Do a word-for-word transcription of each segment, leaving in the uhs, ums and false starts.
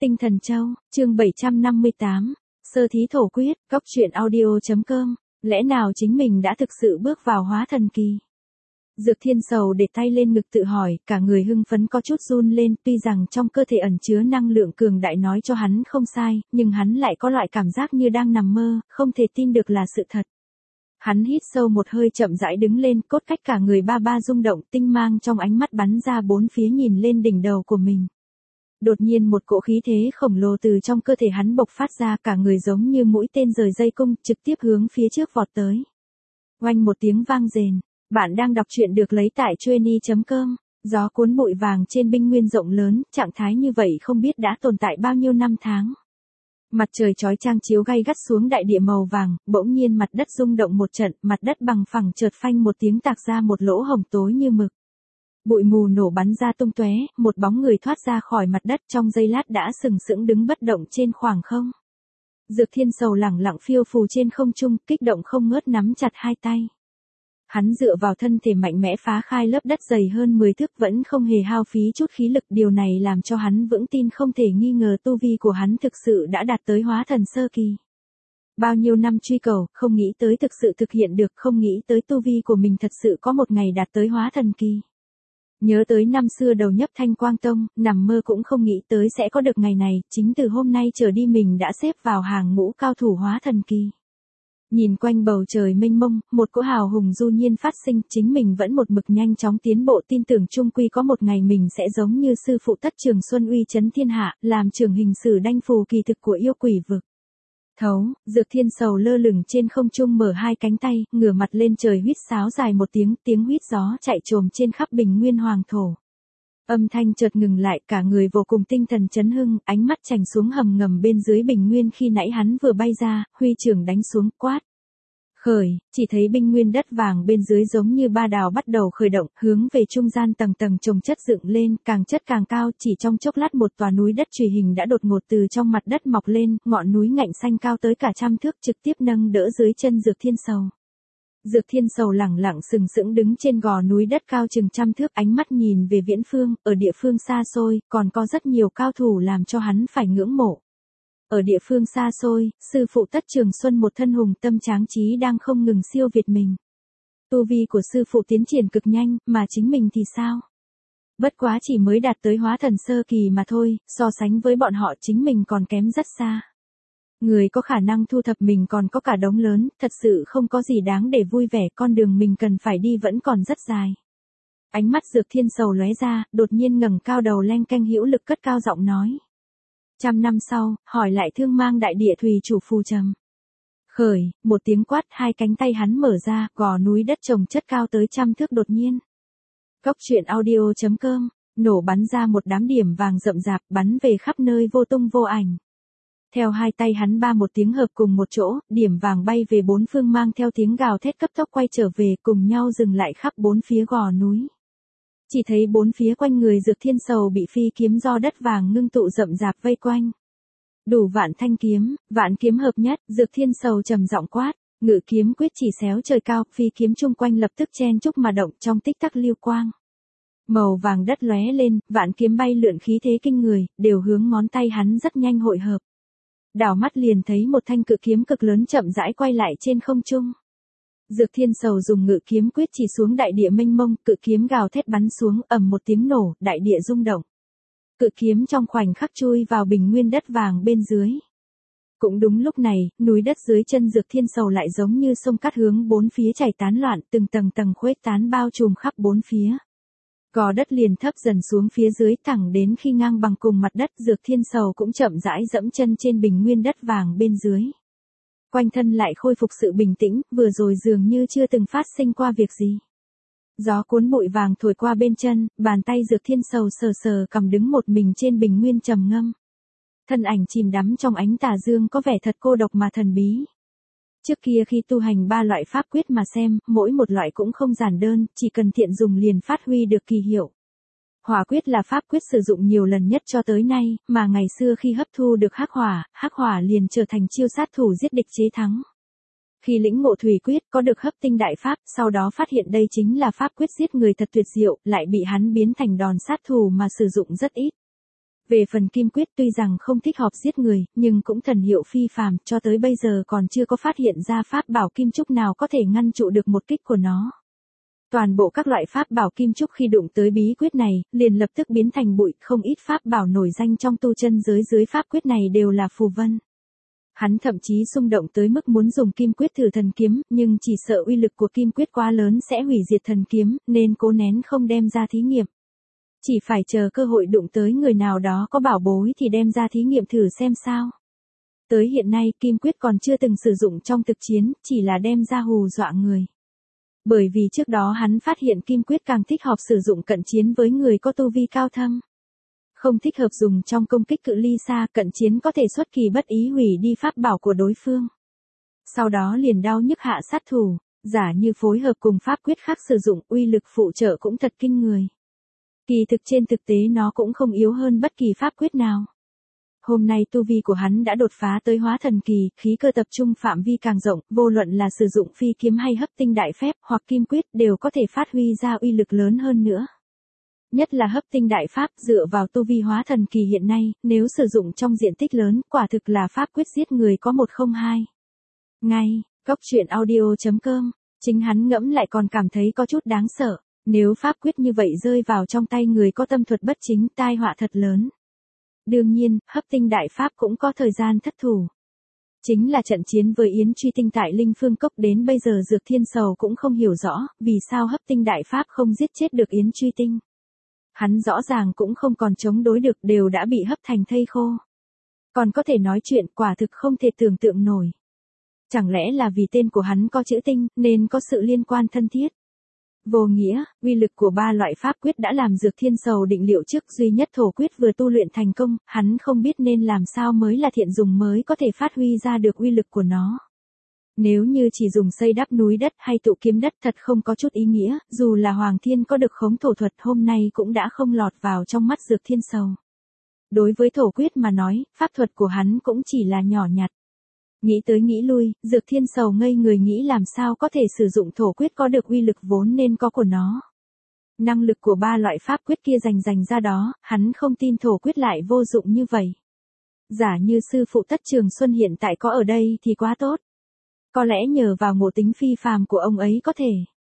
Tinh Thần Châu, chương bảy trăm năm mươi tám, Sơ thí thổ quyết, góc truyện audio.com, lẽ nào chính mình đã thực sự bước vào hóa thần kỳ? Dược Thiên Sầu để tay lên ngực tự hỏi, cả người hưng phấn có chút run lên, tuy rằng trong cơ thể ẩn chứa năng lượng cường đại nói cho hắn không sai, nhưng hắn lại có loại cảm giác như đang nằm mơ, không thể tin được là sự thật. Hắn hít sâu một hơi chậm rãi đứng lên, cốt cách cả người ba ba rung động, tinh mang trong ánh mắt bắn ra bốn phía nhìn lên đỉnh đầu của mình. Đột nhiên một cỗ khí thế khổng lồ từ trong cơ thể hắn bộc phát ra, cả người giống như mũi tên rời dây cung, trực tiếp hướng phía trước vọt tới. Oanh một tiếng vang rền, bạn đang đọc truyện được lấy tại chueny chấm com, gió cuốn bụi vàng trên binh nguyên rộng lớn, trạng thái như vậy không biết đã tồn tại bao nhiêu năm tháng. Mặt trời chói chang chiếu gay gắt xuống đại địa màu vàng, bỗng nhiên mặt đất rung động một trận, mặt đất bằng phẳng chợt phanh một tiếng tạc ra một lỗ hổng tối như mực. Bụi mù nổ bắn ra tung tóe, một bóng người thoát ra khỏi mặt đất trong giây lát đã sừng sững đứng bất động trên khoảng không. Dược Thiên Sầu lẳng lặng phiêu phù trên không trung, kích động không ngớt nắm chặt hai tay. Hắn dựa vào thân thể mạnh mẽ phá khai lớp đất dày hơn mười thước vẫn không hề hao phí chút khí lực, điều này làm cho hắn vững tin không thể nghi ngờ tu vi của hắn thực sự đã đạt tới hóa thần sơ kỳ. Bao nhiêu năm truy cầu, không nghĩ tới thực sự thực hiện được, không nghĩ tới tu vi của mình thật sự có một ngày đạt tới hóa thần kỳ. Nhớ tới năm xưa đầu nhập Thanh Quang Tông, nằm mơ cũng không nghĩ tới sẽ có được ngày này, chính từ hôm nay trở đi mình đã xếp vào hàng ngũ cao thủ hóa thần kỳ. Nhìn quanh bầu trời mênh mông, một cỗ hào hùng du nhiên phát sinh, chính mình vẫn một mực nhanh chóng tiến bộ, tin tưởng chung quy có một ngày mình sẽ giống như sư phụ Tất Trường Xuân uy chấn thiên hạ, làm trường hình sử đanh phù kỳ thực của yêu quỷ vực. Thấu, Dược Thiên Sầu lơ lửng trên không trung mở hai cánh tay, ngửa mặt lên trời huýt sáo dài một tiếng, tiếng huýt gió chạy trồm trên khắp bình nguyên hoàng thổ. Âm thanh chợt ngừng lại, cả người vô cùng tinh thần chấn hưng, ánh mắt chành xuống hầm ngầm bên dưới bình nguyên khi nãy hắn vừa bay ra, huy trưởng đánh xuống, quát. Khởi, chỉ thấy binh nguyên đất vàng bên dưới giống như ba đào bắt đầu khởi động, hướng về trung gian tầng tầng chồng chất dựng lên, càng chất càng cao, chỉ trong chốc lát một tòa núi đất chùy hình đã đột ngột từ trong mặt đất mọc lên, ngọn núi ngạnh xanh cao tới cả trăm thước trực tiếp nâng đỡ dưới chân Dược Thiên Sầu. Dược Thiên Sầu lẳng lặng sừng sững đứng trên gò núi đất cao chừng trăm thước, ánh mắt nhìn về viễn phương, ở địa phương xa xôi, còn có rất nhiều cao thủ làm cho hắn phải ngưỡng mộ. Ở địa phương xa xôi, sư phụ Tất Trường Xuân một thân hùng tâm tráng trí đang không ngừng siêu việt mình. Tu vi của sư phụ tiến triển cực nhanh, mà chính mình thì sao? Bất quá chỉ mới đạt tới hóa thần sơ kỳ mà thôi, so sánh với bọn họ chính mình còn kém rất xa. Người có khả năng thu thập mình còn có cả đống lớn, thật sự không có gì đáng để vui vẻ, con đường mình cần phải đi vẫn còn rất dài. Ánh mắt Dược Thiên Sầu lóe ra, đột nhiên ngẩng cao đầu leng keng hữu lực cất cao giọng nói. Trăm năm sau, hỏi lại Thương Mang đại địa thủy chủ phù trầm. Khởi, một tiếng quát, hai cánh tay hắn mở ra, gò núi đất trồng chất cao tới trăm thước đột nhiên. Góc truyện audio.com, nổ bắn ra một đám điểm vàng rậm rạp, bắn về khắp nơi vô tung vô ảnh. Theo hai tay hắn ba một tiếng hợp cùng một chỗ, điểm vàng bay về bốn phương mang theo tiếng gào thét cấp tốc quay trở về, cùng nhau dừng lại khắp bốn phía gò núi. Chỉ thấy bốn phía quanh người Dược Thiên Sầu bị phi kiếm do đất vàng ngưng tụ rậm rạp vây quanh. Đủ vạn thanh kiếm, vạn kiếm hợp nhất, Dược Thiên Sầu trầm giọng quát, ngự kiếm quyết chỉ xéo trời cao, phi kiếm chung quanh lập tức chen chúc mà động trong tích tắc lưu quang. Màu vàng đất lóe lên, vạn kiếm bay lượn khí thế kinh người, đều hướng ngón tay hắn rất nhanh hội hợp. Đảo mắt liền thấy một thanh cự kiếm cực lớn chậm rãi quay lại trên không trung. Dược Thiên Sầu dùng ngự kiếm quyết chỉ xuống đại địa mênh mông, cự kiếm gào thét bắn xuống, ầm một tiếng nổ, đại địa rung động. Cự kiếm trong khoảnh khắc chui vào bình nguyên đất vàng bên dưới. Cũng đúng lúc này, núi đất dưới chân Dược Thiên Sầu lại giống như sông cát hướng bốn phía chảy tán loạn, từng tầng tầng khuếch tán bao trùm khắp bốn phía. Gò đất liền thấp dần xuống phía dưới thẳng đến khi ngang bằng cùng mặt đất, Dược Thiên Sầu cũng chậm rãi dẫm chân trên bình nguyên đất vàng bên dưới. Quanh thân lại khôi phục sự bình tĩnh, vừa rồi dường như chưa từng phát sinh qua việc gì. Gió cuốn bụi vàng thổi qua bên chân, bàn tay Dược Thiên Sầu sờ sờ cầm đứng một mình trên bình nguyên trầm ngâm. Thân ảnh chìm đắm trong ánh tà dương có vẻ thật cô độc mà thần bí. Trước kia khi tu hành ba loại pháp quyết mà xem, mỗi một loại cũng không giản đơn, chỉ cần thiện dùng liền phát huy được kỳ hiệu. Hỏa quyết là pháp quyết sử dụng nhiều lần nhất cho tới nay, mà ngày xưa khi hấp thu được hắc hỏa, hắc hỏa liền trở thành chiêu sát thủ giết địch chế thắng. Khi lĩnh ngộ thủy quyết có được hấp tinh đại pháp, sau đó phát hiện đây chính là pháp quyết giết người thật tuyệt diệu, lại bị hắn biến thành đòn sát thủ mà sử dụng rất ít. Về phần Kim Quyết tuy rằng không thích hợp giết người, nhưng cũng thần hiệu phi phàm, cho tới bây giờ còn chưa có phát hiện ra pháp bảo kim trúc nào có thể ngăn trụ được một kích của nó. Toàn bộ các loại pháp bảo kim trúc khi đụng tới bí quyết này, liền lập tức biến thành bụi, không ít pháp bảo nổi danh trong tu chân giới dưới pháp quyết này đều là phù vân. Hắn thậm chí xung động tới mức muốn dùng kim quyết thử thần kiếm, nhưng chỉ sợ uy lực của kim quyết quá lớn sẽ hủy diệt thần kiếm, nên cố nén không đem ra thí nghiệm. Chỉ phải chờ cơ hội đụng tới người nào đó có bảo bối thì đem ra thí nghiệm thử xem sao. Tới hiện nay kim quyết còn chưa từng sử dụng trong thực chiến, chỉ là đem ra hù dọa người. Bởi vì trước đó hắn phát hiện kim quyết càng thích hợp sử dụng cận chiến với người có tu vi cao thâm. Không thích hợp dùng trong công kích cự ly xa, cận chiến có thể xuất kỳ bất ý hủy đi pháp bảo của đối phương. Sau đó liền đau nhức hạ sát thủ, giả như phối hợp cùng pháp quyết khác sử dụng, uy lực phụ trợ cũng thật kinh người. Kỳ thực trên thực tế nó cũng không yếu hơn bất kỳ pháp quyết nào. Hôm nay tu vi của hắn đã đột phá tới hóa thần kỳ, khí cơ tập trung phạm vi càng rộng, vô luận là sử dụng phi kiếm hay hấp tinh đại phép hoặc kim quyết đều có thể phát huy ra uy lực lớn hơn nữa. Nhất là hấp tinh đại pháp dựa vào tu vi hóa thần kỳ hiện nay, nếu sử dụng trong diện tích lớn, quả thực là pháp quyết giết người có một không hai. Ngay, Cốc Truyện Audio chấm com, chính hắn ngẫm lại còn cảm thấy có chút đáng sợ, nếu pháp quyết như vậy rơi vào trong tay người có tâm thuật bất chính, tai họa thật lớn. Đương nhiên, hấp tinh đại pháp cũng có thời gian thất thủ. Chính là trận chiến với Yến Truy Tinh tại Linh Phương Cốc đến bây giờ Dược Thiên Sầu cũng không hiểu rõ, vì sao hấp tinh đại pháp không giết chết được Yến Truy Tinh. Hắn rõ ràng cũng không còn chống đối được, đều đã bị hấp thành thây khô. Còn có thể nói chuyện, quả thực không thể tưởng tượng nổi. Chẳng lẽ là vì tên của hắn có chữ tinh, nên có sự liên quan thân thiết. Vô nghĩa, uy lực của ba loại pháp quyết đã làm Dược Thiên Sầu định liệu trước, duy nhất thổ quyết vừa tu luyện thành công, hắn không biết nên làm sao mới là thiện dùng mới có thể phát huy ra được uy lực của nó. Nếu như chỉ dùng xây đắp núi đất hay tụ kiếm đất thật không có chút ý nghĩa, dù là Hoàng Thiên có được khống thổ thuật hôm nay cũng đã không lọt vào trong mắt Dược Thiên Sầu. Đối với thổ quyết mà nói, pháp thuật của hắn cũng chỉ là nhỏ nhặt. Nghĩ tới nghĩ lui, Dược Thiên Sầu ngây người nghĩ làm sao có thể sử dụng thổ quyết có được uy lực vốn nên có của nó. Năng lực của ba loại pháp quyết kia dành dành ra đó, hắn không tin thổ quyết lại vô dụng như vậy. Giả như sư phụ Tất Trường Xuân hiện tại có ở đây thì quá tốt. Có lẽ nhờ vào ngộ tính phi phàm của ông ấy có thể.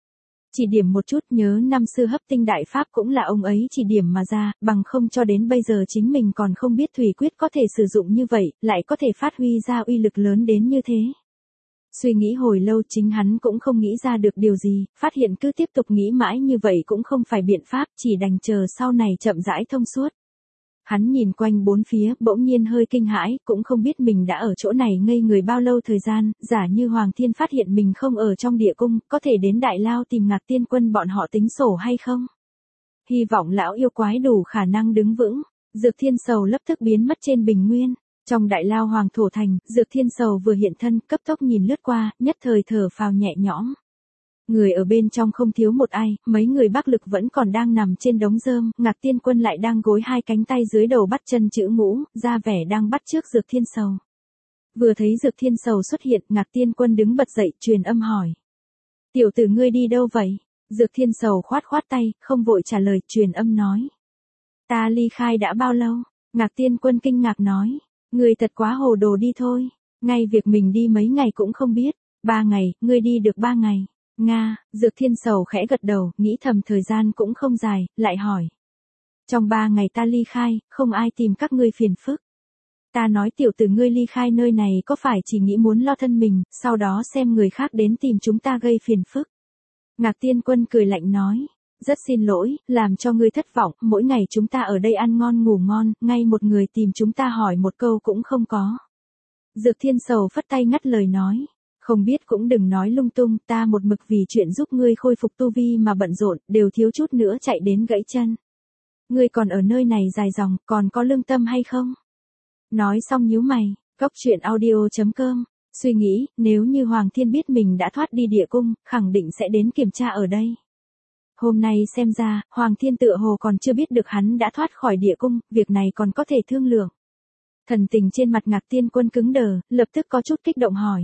Chỉ điểm một chút, nhớ năm xưa hấp tinh đại pháp cũng là ông ấy chỉ điểm mà ra, bằng không cho đến bây giờ chính mình còn không biết thủy quyết có thể sử dụng như vậy, lại có thể phát huy ra uy lực lớn đến như thế. Suy nghĩ hồi lâu chính hắn cũng không nghĩ ra được điều gì, phát hiện cứ tiếp tục nghĩ mãi như vậy cũng không phải biện pháp, chỉ đành chờ sau này chậm rãi thông suốt. Hắn nhìn quanh bốn phía, bỗng nhiên hơi kinh hãi, cũng không biết mình đã ở chỗ này ngây người bao lâu thời gian, giả như Hoàng Thiên phát hiện mình không ở trong địa cung, có thể đến Đại Lao tìm Ngạc Tiên Quân bọn họ tính sổ hay không? Hy vọng lão yêu quái đủ khả năng đứng vững. Dược Thiên Sầu lập tức biến mất trên bình nguyên. Trong Đại Lao Hoàng Thổ Thành, Dược Thiên Sầu vừa hiện thân, cấp tốc nhìn lướt qua, nhất thời thở phào nhẹ nhõm. Người ở bên trong không thiếu một ai, mấy người Bắc Lực vẫn còn đang nằm trên đống rơm, Ngạc Tiên Quân lại đang gối hai cánh tay dưới đầu bắt chân chữ ngũ, ra vẻ đang bắt trước Dược Thiên Sầu. Vừa thấy Dược Thiên Sầu xuất hiện, Ngạc Tiên Quân đứng bật dậy, truyền âm hỏi. Tiểu tử ngươi đi đâu vậy? Dược Thiên Sầu khoát khoát tay, không vội trả lời, truyền âm nói. Ta ly khai đã bao lâu? Ngạc Tiên Quân kinh ngạc nói. Ngươi thật quá hồ đồ đi thôi. Ngay việc mình đi mấy ngày cũng không biết. Ba ngày, ngươi đi được ba ngày. Nga, Dược Thiên Sầu khẽ gật đầu, nghĩ thầm thời gian cũng không dài, lại hỏi. Trong ba ngày ta ly khai, không ai tìm các ngươi phiền phức. Ta nói tiểu tử ngươi ly khai nơi này có phải chỉ nghĩ muốn lo thân mình, sau đó xem người khác đến tìm chúng ta gây phiền phức. Ngạc Tiên Quân cười lạnh nói. Rất xin lỗi, làm cho ngươi thất vọng, mỗi ngày chúng ta ở đây ăn ngon ngủ ngon, ngay một người tìm chúng ta hỏi một câu cũng không có. Dược Thiên Sầu phất tay ngắt lời nói. Không biết cũng đừng nói lung tung, ta một mực vì chuyện giúp ngươi khôi phục tu vi mà bận rộn, đều thiếu chút nữa chạy đến gãy chân. Ngươi còn ở nơi này dài dòng, còn có lương tâm hay không? Nói xong nhíu mày, Cốc Truyện Audio chấm com, suy nghĩ, nếu như Hoàng Thiên biết mình đã thoát đi địa cung, khẳng định sẽ đến kiểm tra ở đây. Hôm nay xem ra, Hoàng Thiên tựa hồ còn chưa biết được hắn đã thoát khỏi địa cung, việc này còn có thể thương lượng. Thần tình trên mặt Ngạc Tiên Quân cứng đờ, lập tức có chút kích động hỏi.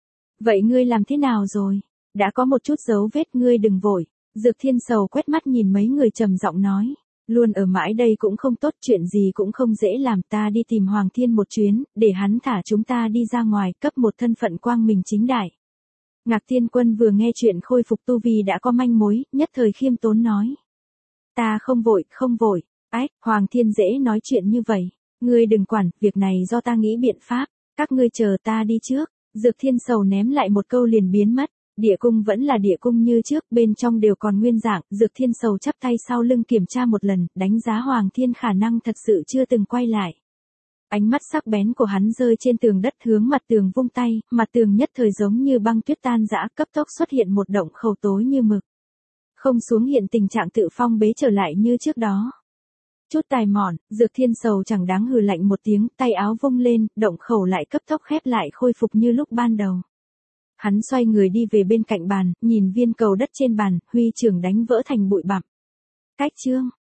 Vậy ngươi làm thế nào rồi? Đã có một chút dấu vết, ngươi đừng vội. Dược Thiên Sầu quét mắt nhìn mấy người trầm giọng nói. Luôn ở mãi đây cũng không tốt, chuyện gì cũng không dễ làm, ta đi tìm Hoàng Thiên một chuyến, để hắn thả chúng ta đi ra ngoài, cấp một thân phận quang minh chính đại. Ngạc Thiên Quân vừa nghe chuyện khôi phục tu vi đã có manh mối, nhất thời khiêm tốn nói. Ta không vội, không vội. Ách, Hoàng Thiên dễ nói chuyện như vậy. Ngươi đừng quản, việc này do ta nghĩ biện pháp, các ngươi chờ ta đi trước. Dược Thiên Sầu ném lại một câu liền biến mất. Địa cung vẫn là địa cung như trước, bên trong đều còn nguyên dạng, Dược Thiên Sầu chắp tay sau lưng kiểm tra một lần, đánh giá Hoàng Thiên khả năng thật sự chưa từng quay lại. Ánh mắt sắc bén của hắn rơi trên tường đất hướng mặt tường vung tay, mặt tường nhất thời giống như băng tuyết tan rã, cấp tốc xuất hiện một động khẩu tối như mực. Không xuống hiện tình trạng tự phong bế trở lại như trước đó. Chút tài mọn, Dược Thiên Sầu chẳng đáng hừ lạnh một tiếng, tay áo vung lên, động khẩu lại cấp tốc khép lại khôi phục như lúc ban đầu. Hắn xoay người đi về bên cạnh bàn, nhìn viên cầu đất trên bàn, huy trưởng đánh vỡ thành bụi bặm. Cách chương